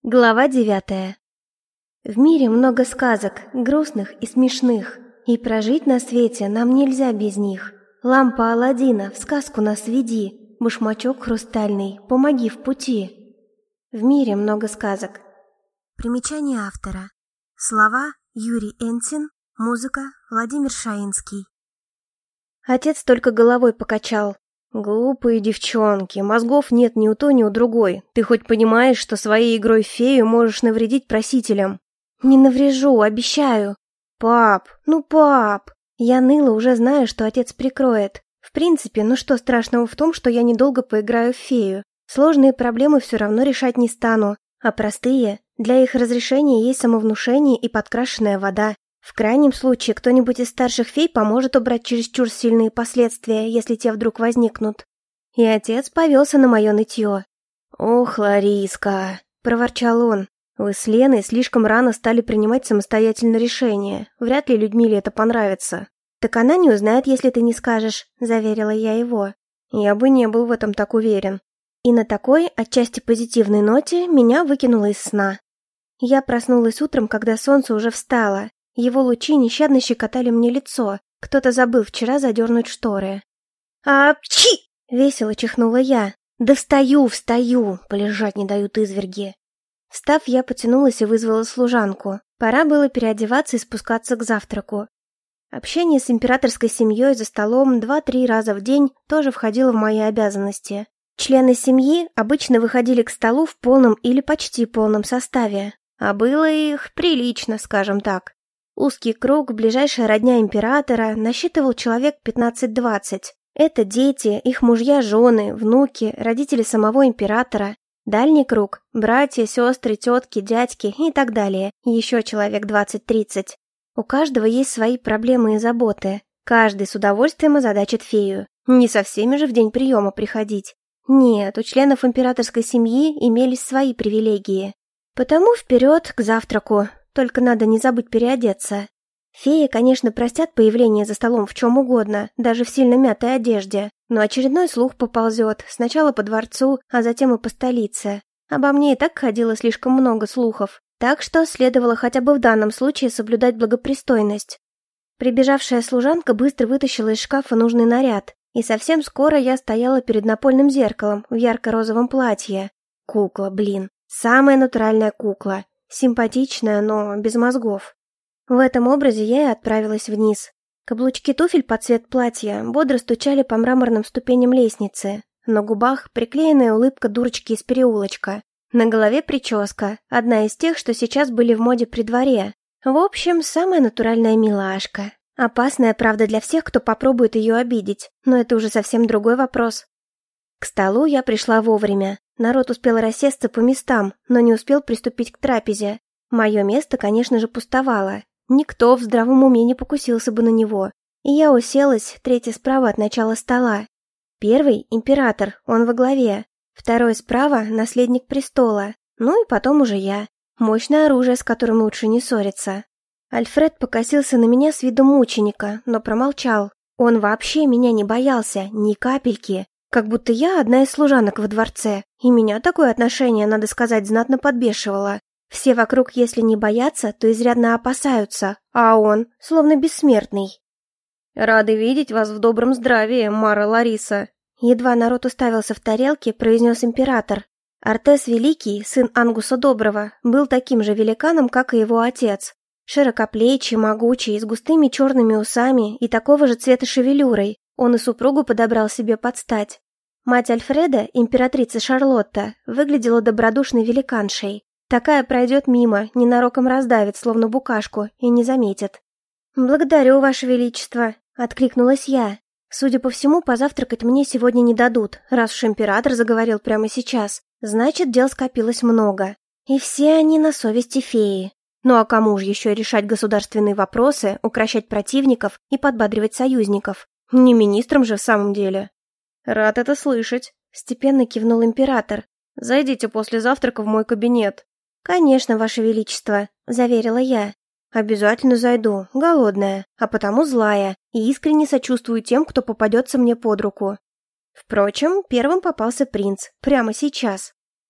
Глава 9. В мире много сказок, грустных и смешных, и прожить на свете нам нельзя без них. Лампа Аладдина, в сказку нас веди, башмачок хрустальный, помоги в пути. В мире много сказок. Примечание автора. Слова Юрий Энтин, музыка Владимир Шаинский. Отец только головой покачал. «Глупые девчонки, мозгов нет ни у той, ни у другой. Ты хоть понимаешь, что своей игрой в фею можешь навредить просителям?» «Не наврежу, обещаю». «Пап, ну пап!» Я ныла, уже зная, что отец прикроет. В принципе, ну что страшного в том, что я недолго поиграю в фею? Сложные проблемы все равно решать не стану, а простые, для их разрешения есть самовнушение и подкрашенная вода. В крайнем случае, кто-нибудь из старших фей поможет убрать чересчур сильные последствия, если те вдруг возникнут. И отец повелся на мое нытье. «Ох, Лариска!» – проворчал он. «Вы с Леной слишком рано стали принимать самостоятельно решения. Вряд ли Людмиле это понравится». «Так она не узнает, если ты не скажешь», – заверила я его. Я бы не был в этом так уверен. И на такой, отчасти позитивной ноте, меня выкинуло из сна. Я проснулась утром, когда солнце уже встало. Его лучи нещадно щекотали мне лицо. Кто-то забыл вчера задернуть шторы. «Апчи!» — весело чихнула я. «Да встаю! Полежать не дают изверги!» Встав, я потянулась и вызвала служанку. Пора было переодеваться и спускаться к завтраку. Общение с императорской семьей за столом 2-3 раза в день тоже входило в мои обязанности. Члены семьи обычно выходили к столу в полном или почти полном составе. А было их прилично, скажем так. Узкий круг, ближайшая родня императора, насчитывал человек 15-20. Это дети, их мужья, жены, внуки, родители самого императора. Дальний круг – братья, сестры, тетки, дядьки и так далее, еще человек 20-30. У каждого есть свои проблемы и заботы. Каждый с удовольствием озадачит фею. Не со всеми же в день приема приходить. Нет, у членов императорской семьи имелись свои привилегии. Потому вперед к завтраку. Только надо не забыть переодеться. Феи, конечно, простят появление за столом в чем угодно, даже в сильно мятой одежде, но очередной слух поползет, сначала по дворцу, а затем и по столице. Обо мне и так ходило слишком много слухов, так что следовало хотя бы в данном случае соблюдать благопристойность. Прибежавшая служанка быстро вытащила из шкафа нужный наряд, и совсем скоро я стояла перед напольным зеркалом в ярко-розовом платье. Кукла, блин, самая натуральная кукла. Симпатичная, но без мозгов. В этом образе я и отправилась вниз. Каблучки туфель под цвет платья бодро стучали по мраморным ступеням лестницы. На губах приклеенная улыбка дурочки из переулочка. На голове прическа, одна из тех, что сейчас были в моде при дворе. В общем, самая натуральная милашка. Опасная, правда, для всех, кто попробует ее обидеть, но это уже совсем другой вопрос. К столу я пришла вовремя. Народ успел рассесться по местам, но не успел приступить к трапезе. Мое место, конечно же, пустовало. Никто в здравом уме не покусился бы на него. И я уселась, третья справа от начала стола. Первый — император, он во главе. Второй справа — наследник престола. Ну и потом уже я. Мощное оружие, с которым лучше не ссориться. Альфред покосился на меня с видом мученика, но промолчал. Он вообще меня не боялся, ни капельки. Как будто я одна из служанок во дворце, и меня такое отношение, надо сказать, знатно подбешивало. Все вокруг, если не боятся, то изрядно опасаются, а он словно бессмертный. «Рады видеть вас в добром здравии, Мара Лариса!» Едва народ уставился в тарелке, произнес император. Артес Великий, сын Ангуса Доброго, был таким же великаном, как и его отец. Широкоплечий, могучий, с густыми черными усами и такого же цвета шевелюрой. Он и супругу подобрал себе под стать. Мать Альфреда, императрица Шарлотта, выглядела добродушной великаншей. Такая пройдет мимо, ненароком раздавит, словно букашку, и не заметит. «Благодарю, Ваше Величество», — откликнулась я. Судя по всему, позавтракать мне сегодня не дадут, раз уж император заговорил прямо сейчас. Значит, дел скопилось много. И все они на совести феи. Ну а кому же еще решать государственные вопросы, укрощать противников и подбадривать союзников? Не министром же в самом деле. «Рад это слышать», — степенно кивнул император. «Зайдите после завтрака в мой кабинет». «Конечно, Ваше Величество», — заверила я. «Обязательно зайду, голодная, а потому злая, и искренне сочувствую тем, кто попадется мне под руку». Впрочем, первым попался принц, прямо сейчас.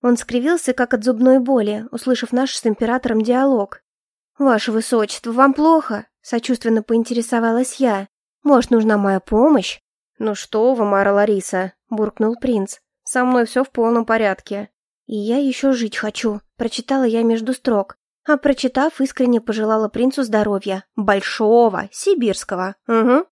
Он скривился, как от зубной боли, услышав наш с императором диалог. «Ваше высочество, вам плохо?» — сочувственно поинтересовалась я. «Может, нужна моя помощь?» «Ну что вы, Мара Лариса», — буркнул принц. «Со мной все в полном порядке». «И я еще жить хочу», — прочитала я между строк. А прочитав, искренне пожелала принцу здоровья. Большого, сибирского. Угу.